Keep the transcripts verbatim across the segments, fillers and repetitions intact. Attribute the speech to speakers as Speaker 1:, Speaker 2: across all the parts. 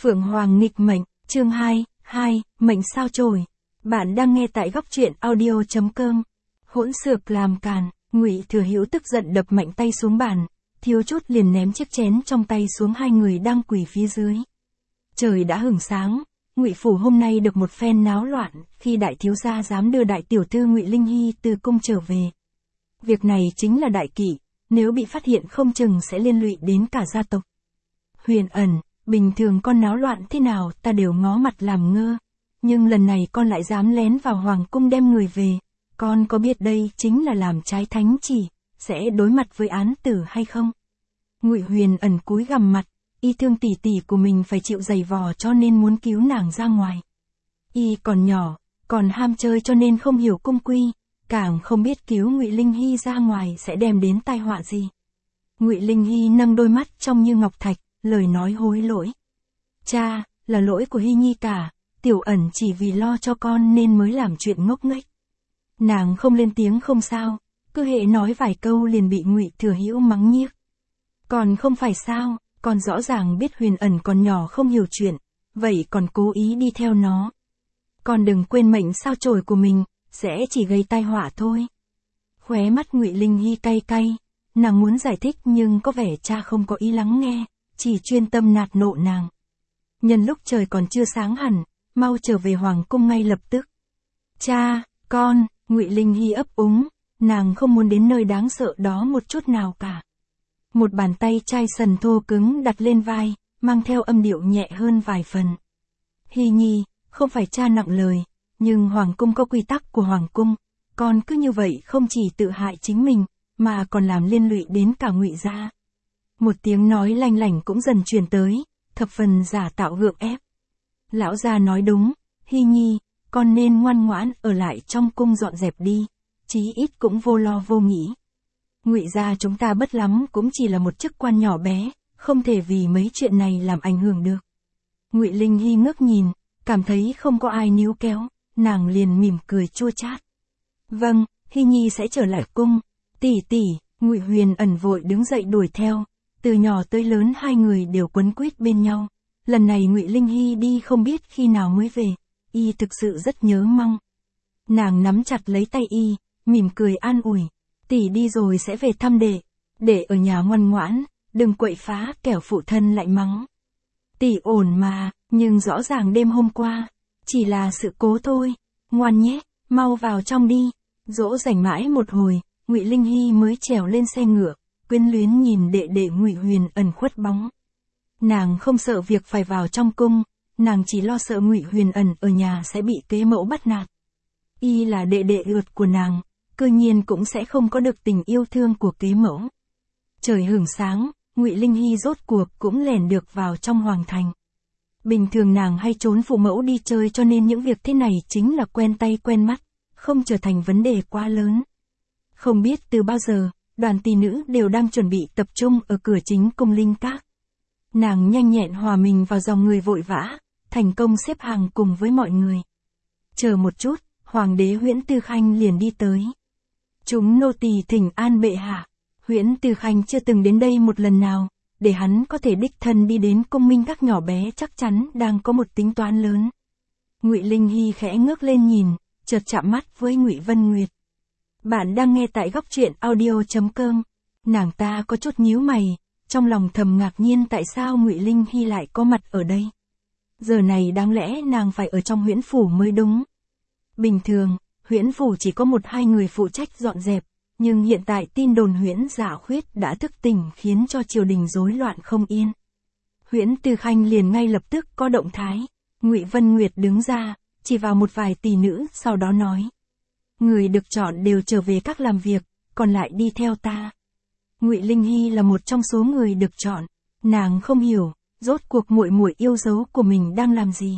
Speaker 1: Phượng Hoàng nghịch mệnh, chương hai, hai, mệnh sao chổi. Bạn đang nghe tại góc truyện audio chấm com. Hỗn xược làm càn, Ngụy Thừa Hữu tức giận đập mạnh tay xuống bàn, thiếu chút liền ném chiếc chén trong tay xuống hai người đang quỳ phía dưới. Trời đã hửng sáng, Ngụy phủ hôm nay được một phen náo loạn khi đại thiếu gia dám đưa đại tiểu thư Ngụy Linh Hy từ cung trở về. Việc này chính là đại kỵ, nếu bị phát hiện không chừng sẽ liên lụy đến cả gia tộc. Huyền ẩn, bình thường con náo loạn thế nào ta đều ngó mặt làm ngơ, nhưng lần này con lại dám lén vào hoàng cung đem người về, con có biết đây chính là làm trái thánh chỉ, sẽ đối mặt với án tử hay không? Ngụy Huyền ẩn cúi gằm mặt, y thương tỷ tỷ của mình phải chịu giày vò cho nên muốn cứu nàng ra ngoài. Y còn nhỏ, còn ham chơi cho nên không hiểu cung quy, càng không biết cứu Ngụy Linh Hy ra ngoài sẽ đem đến tai họa gì. Ngụy Linh Hy nâng đôi mắt trong như ngọc thạch, lời nói hối lỗi. Cha, là lỗi của Hy Nhi cả, tiểu ẩn chỉ vì lo cho con nên mới làm chuyện ngốc nghếch. Nàng không lên tiếng không sao, cứ hệ nói vài câu liền bị Ngụy Thừa Hữu mắng nhiếc. Còn không phải sao, con rõ ràng biết Huyền ẩn còn nhỏ không hiểu chuyện, vậy còn cố ý đi theo nó. Con đừng quên mệnh sao chổi của mình, sẽ chỉ gây tai họa thôi. Khóe mắt Ngụy Linh Hy cay cay, nàng muốn giải thích nhưng có vẻ cha không có ý lắng nghe, chỉ chuyên tâm nạt nộ nàng. Nhân lúc trời còn chưa sáng hẳn, mau trở về hoàng cung ngay lập tức. Cha, con, Ngụy Linh Hy ấp úng, nàng không muốn đến nơi đáng sợ đó một chút nào cả. Một bàn tay chai sần thô cứng đặt lên vai, mang theo âm điệu nhẹ hơn vài phần. Hy Nhi, không phải cha nặng lời, nhưng hoàng cung có quy tắc của hoàng cung, con cứ như vậy không chỉ tự hại chính mình, mà còn làm liên lụy đến cả Ngụy gia. Một tiếng nói lanh lảnh cũng dần truyền tới, thập phần giả tạo gượng ép. Lão gia nói đúng, Hy Nhi, con nên ngoan ngoãn ở lại trong cung dọn dẹp đi, chí ít cũng vô lo vô nghĩ. Ngụy gia chúng ta bất lắm cũng chỉ là một chức quan nhỏ bé, không thể vì mấy chuyện này làm ảnh hưởng được. Ngụy Linh Hy ngước nhìn, cảm thấy không có ai níu kéo, nàng liền mỉm cười chua chát. Vâng, Hy Nhi sẽ trở lại cung. Tỷ tỷ, Ngụy Huyền ẩn vội đứng dậy đuổi theo. Từ nhỏ tới lớn hai người đều quấn quýt bên nhau. Lần này Ngụy Linh Hy đi không biết khi nào mới về, y thực sự rất nhớ mong. Nàng nắm chặt lấy tay y, mỉm cười an ủi. Tỷ đi rồi sẽ về thăm đệ, đệ ở nhà ngoan ngoãn, đừng quậy phá kẻo phụ thân lại mắng. Tỷ ổn mà, nhưng rõ ràng đêm hôm qua, chỉ là sự cố thôi, ngoan nhé, mau vào trong đi. Dỗ dành mãi một hồi, Ngụy Linh Hy mới trèo lên xe ngựa, quyến luyến nhìn đệ đệ Ngụy Huyền ẩn khuất bóng. Nàng không sợ việc phải vào trong cung, nàng chỉ lo sợ Ngụy Huyền ẩn ở nhà sẽ bị kế mẫu bắt nạt. Y là đệ đệ ruột của nàng, cơ nhiên cũng sẽ không có được tình yêu thương của kế mẫu. Trời hửng sáng, Ngụy Linh Hy rốt cuộc cũng lẻn được vào trong hoàng thành. Bình thường nàng hay trốn phụ mẫu đi chơi cho nên những việc thế này chính là quen tay quen mắt, không trở thành vấn đề quá lớn. Không biết từ bao giờ, đoàn tỷ nữ đều đang chuẩn bị tập trung ở cửa chính cung Linh Các. Nàng nhanh nhẹn hòa mình vào dòng người vội vã, thành công xếp hàng cùng với mọi người. Chờ một chút, Hoàng đế Huyễn Tư Khanh liền đi tới. Chúng nô tỳ thỉnh an bệ hạ. Huyễn Tư Khanh chưa từng đến đây một lần nào, để hắn có thể đích thân đi đến cung Minh Các nhỏ bé chắc chắn đang có một tính toán lớn. Ngụy Linh Hy khẽ ngước lên nhìn, chợt chạm mắt với Ngụy Vân Nguyệt. Bạn đang nghe tại góc truyện audio chấm com. Nàng ta có chút nhíu mày, trong lòng thầm ngạc nhiên tại sao Ngụy Linh Hy lại có mặt ở đây. Giờ này đáng lẽ nàng phải ở trong Huyễn phủ mới đúng. Bình thường, Huyễn phủ chỉ có một hai người phụ trách dọn dẹp, nhưng hiện tại tin đồn Huyễn Dạ Khuyết đã thức tỉnh khiến cho triều đình rối loạn không yên. Huyễn Tư Khanh liền ngay lập tức có động thái. Ngụy Vân Nguyệt đứng ra, chỉ vào một vài tỷ nữ, sau đó nói: người được chọn đều trở về các làm việc, còn lại đi theo ta. Ngụy Linh Hy là một trong số người được chọn, nàng không hiểu, rốt cuộc muội muội yêu dấu của mình đang làm gì.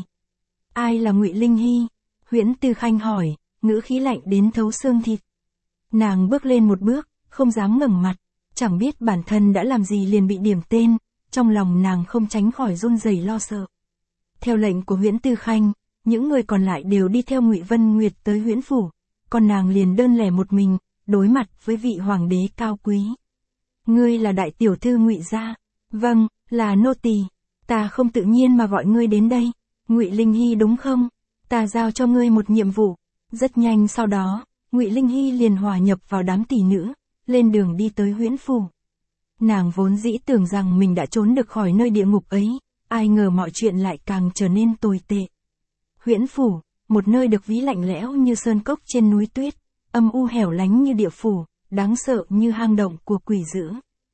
Speaker 1: Ai là Ngụy Linh Hy? Huyễn Tư Khanh hỏi, ngữ khí lạnh đến thấu xương thịt. Nàng bước lên một bước, không dám ngẩng mặt, chẳng biết bản thân đã làm gì liền bị điểm tên, trong lòng nàng không tránh khỏi run rẩy lo sợ. Theo lệnh của Huyễn Tư Khanh, những người còn lại đều đi theo Ngụy Vân Nguyệt tới Huyễn phủ, còn nàng liền đơn lẻ một mình, đối mặt với vị hoàng đế cao quý. Ngươi là đại tiểu thư Ngụy gia? Vâng, là nô tỳ. Ta không tự nhiên mà gọi ngươi đến đây. Ngụy Linh Hy đúng không? Ta giao cho ngươi một nhiệm vụ. Rất nhanh sau đó, Ngụy Linh Hy liền hòa nhập vào đám tỷ nữ, lên đường đi tới Huyễn Phủ. Nàng vốn dĩ tưởng rằng mình đã trốn được khỏi nơi địa ngục ấy, ai ngờ mọi chuyện lại càng trở nên tồi tệ. Huyễn Phủ, một nơi được ví lạnh lẽo như sơn cốc trên núi tuyết, âm u hẻo lánh như địa phủ, đáng sợ như hang động của quỷ dữ.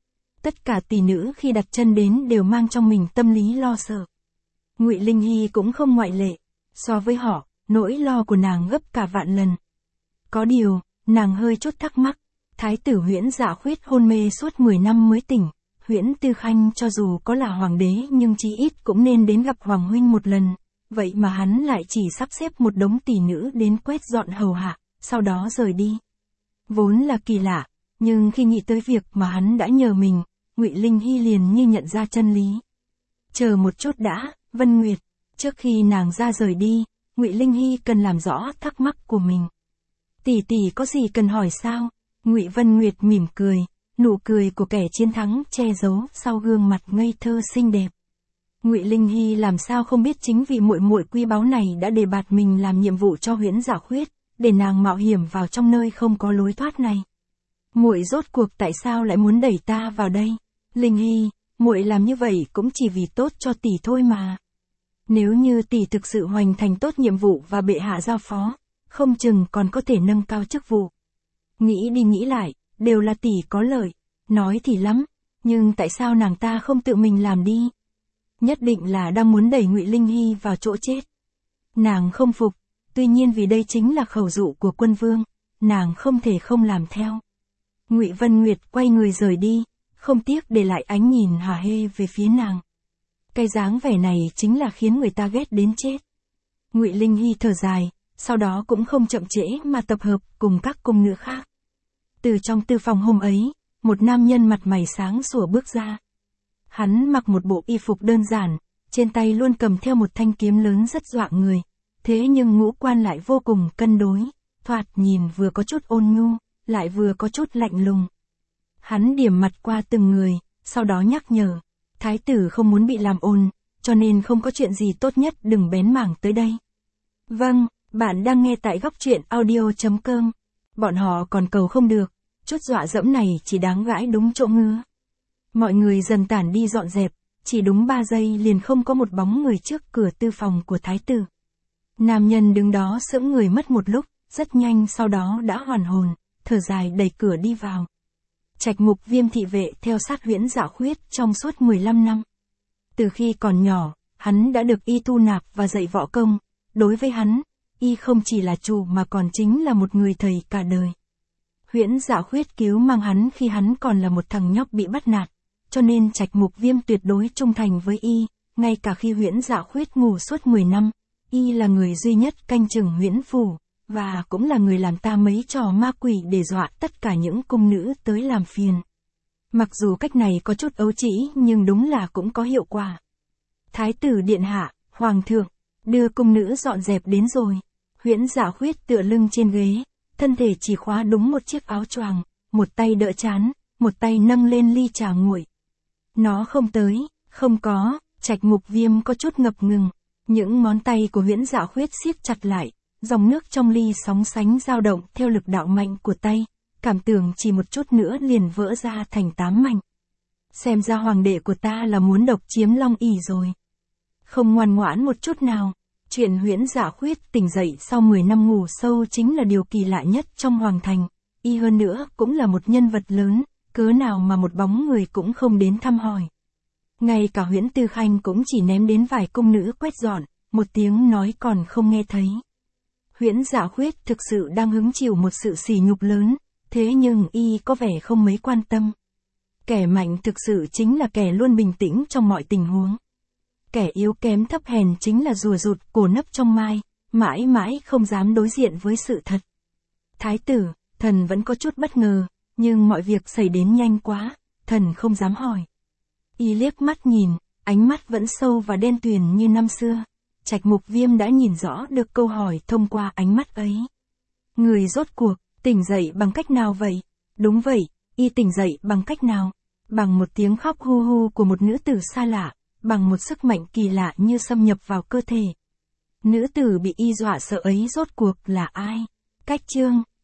Speaker 1: Tất cả tỷ nữ khi đặt chân đến đều mang trong mình tâm lý lo sợ. Ngụy Linh Hy cũng không ngoại lệ, so với họ, nỗi lo của nàng gấp cả vạn lần. Có điều, nàng hơi chút thắc mắc, thái tử Huyễn Dạ Khuyết hôn mê suốt mười năm mới tỉnh, Huyễn Tư Khanh cho dù có là hoàng đế nhưng chí ít cũng nên đến gặp hoàng huynh một lần, vậy mà hắn lại chỉ sắp xếp một đống tỷ nữ đến quét dọn hầu hạ, sau đó rời đi. Vốn là kỳ lạ, nhưng khi nghĩ tới việc mà hắn đã nhờ mình, Ngụy Linh Hy liền như nhận ra chân lý. Chờ một chút đã, Vân Nguyệt, trước khi nàng ra rời đi, Ngụy Linh Hy cần làm rõ thắc mắc của mình. Tỷ tỷ có gì cần hỏi sao? Ngụy Vân Nguyệt mỉm cười, nụ cười của kẻ chiến thắng che giấu sau gương mặt ngây thơ xinh đẹp. Ngụy Linh Hy làm sao không biết chính vì muội muội quý báu này đã đề bạt mình làm nhiệm vụ cho Huyễn Dạ Khuyết, để nàng mạo hiểm vào trong nơi không có lối thoát này. Muội rốt cuộc tại sao lại muốn đẩy ta vào đây? Linh Hy, muội làm như vậy cũng chỉ vì tốt cho tỷ thôi mà. Nếu như tỷ thực sự hoàn thành tốt nhiệm vụ và bệ hạ giao phó, không chừng còn có thể nâng cao chức vụ. Nghĩ đi nghĩ lại, đều là tỷ có lợi, nói thì lắm, nhưng tại sao nàng ta không tự mình làm đi? Nhất định là đang muốn đẩy Ngụy Linh Hy vào chỗ chết. Nàng không phục, tuy nhiên vì đây chính là khẩu dụ của quân vương, nàng không thể không làm theo. Ngụy Vân Nguyệt quay người rời đi, không tiếc để lại ánh nhìn hả hê về phía nàng. Cái dáng vẻ này chính là khiến người ta ghét đến chết. Ngụy Linh Hy thở dài, sau đó cũng không chậm trễ mà tập hợp cùng các cung nữ khác. Từ trong tư phòng hôm ấy, một nam nhân mặt mày sáng sủa bước ra. Hắn mặc một bộ y phục đơn giản, trên tay luôn cầm theo một thanh kiếm lớn rất dọa người, thế nhưng ngũ quan lại vô cùng cân đối, thoạt nhìn vừa có chút ôn nhu, lại vừa có chút lạnh lùng. Hắn điểm mặt qua từng người, sau đó nhắc nhở, thái tử không muốn bị làm ồn, cho nên không có chuyện gì tốt nhất đừng bén mảng tới đây. Vâng, bạn đang nghe tại góc truyện audio chấm com. Bọn họ còn cầu không được, chút dọa dẫm này chỉ đáng gãi đúng chỗ ngứa. Mọi người dần tản đi dọn dẹp, chỉ đúng ba giây liền không có một bóng người trước cửa tư phòng của thái tử. Nam nhân đứng đó sững người mất một lúc, rất nhanh sau đó đã hoàn hồn, thở dài đẩy cửa đi vào. Trạch Mục Viêm thị vệ theo sát Huyễn Dạ Khuyết trong suốt mười lăm năm. Từ khi còn nhỏ, hắn đã được y thu nạp và dạy võ công, đối với hắn, y không chỉ là chủ mà còn chính là một người thầy cả đời. Huyễn Dạ Khuyết cứu mang hắn khi hắn còn là một thằng nhóc bị bắt nạt, cho nên Trạch Mục Viêm tuyệt đối trung thành với y, ngay cả khi Huyễn Dạ Khuyết ngủ suốt mười năm, y là người duy nhất canh chừng Huyễn Phủ, và cũng là người làm ta mấy trò ma quỷ để dọa tất cả những cung nữ tới làm phiền. Mặc dù cách này có chút ấu trĩ nhưng đúng là cũng có hiệu quả. Thái tử điện hạ, hoàng thượng, đưa cung nữ dọn dẹp đến rồi. Huyễn Dạ Khuyết tựa lưng trên ghế, thân thể chỉ khóa đúng một chiếc áo choàng, một tay đỡ trán, một tay nâng lên ly trà nguội. Nó không tới, không có, Trạch Mục Viêm có chút ngập ngừng. Những ngón tay của Huyễn Dạ Khuyết siết chặt lại, dòng nước trong ly sóng sánh dao động theo lực đạo mạnh của tay, cảm tưởng chỉ một chút nữa liền vỡ ra thành tám mảnh. Xem ra hoàng đệ của ta là muốn độc chiếm Long ỷ rồi. Không ngoan ngoãn một chút nào. Chuyện Huyễn Dạ Khuyết tỉnh dậy sau mười năm ngủ sâu chính là điều kỳ lạ nhất trong hoàng thành, y hơn nữa cũng là một nhân vật lớn, cớ nào mà một bóng người cũng không đến thăm hỏi. Ngay cả Huyễn Tư Khanh cũng chỉ ném đến vài cung nữ quét dọn, một tiếng nói còn không nghe thấy. Huyễn Dạ Khuyết thực sự đang hứng chịu một sự sỉ nhục lớn, thế nhưng y có vẻ không mấy quan tâm. Kẻ mạnh thực sự chính là kẻ luôn bình tĩnh trong mọi tình huống. Kẻ yếu kém thấp hèn chính là rùa rụt cổ nấp trong mai, mãi mãi không dám đối diện với sự thật. Thái tử, thần vẫn có chút bất ngờ, nhưng mọi việc xảy đến nhanh quá, thần không dám hỏi. Y liếc mắt nhìn, ánh mắt vẫn sâu và đen tuyền như năm xưa. Trạch Mục Viêm đã nhìn rõ được câu hỏi thông qua ánh mắt ấy. Người rốt cuộc, tỉnh dậy bằng cách nào vậy? Đúng vậy, y tỉnh dậy bằng cách nào? Bằng một tiếng khóc hu hu của một nữ tử xa lạ, bằng một sức mạnh kỳ lạ như xâm nhập vào cơ thể. Nữ tử bị y dọa sợ ấy rốt cuộc là ai? Cách chương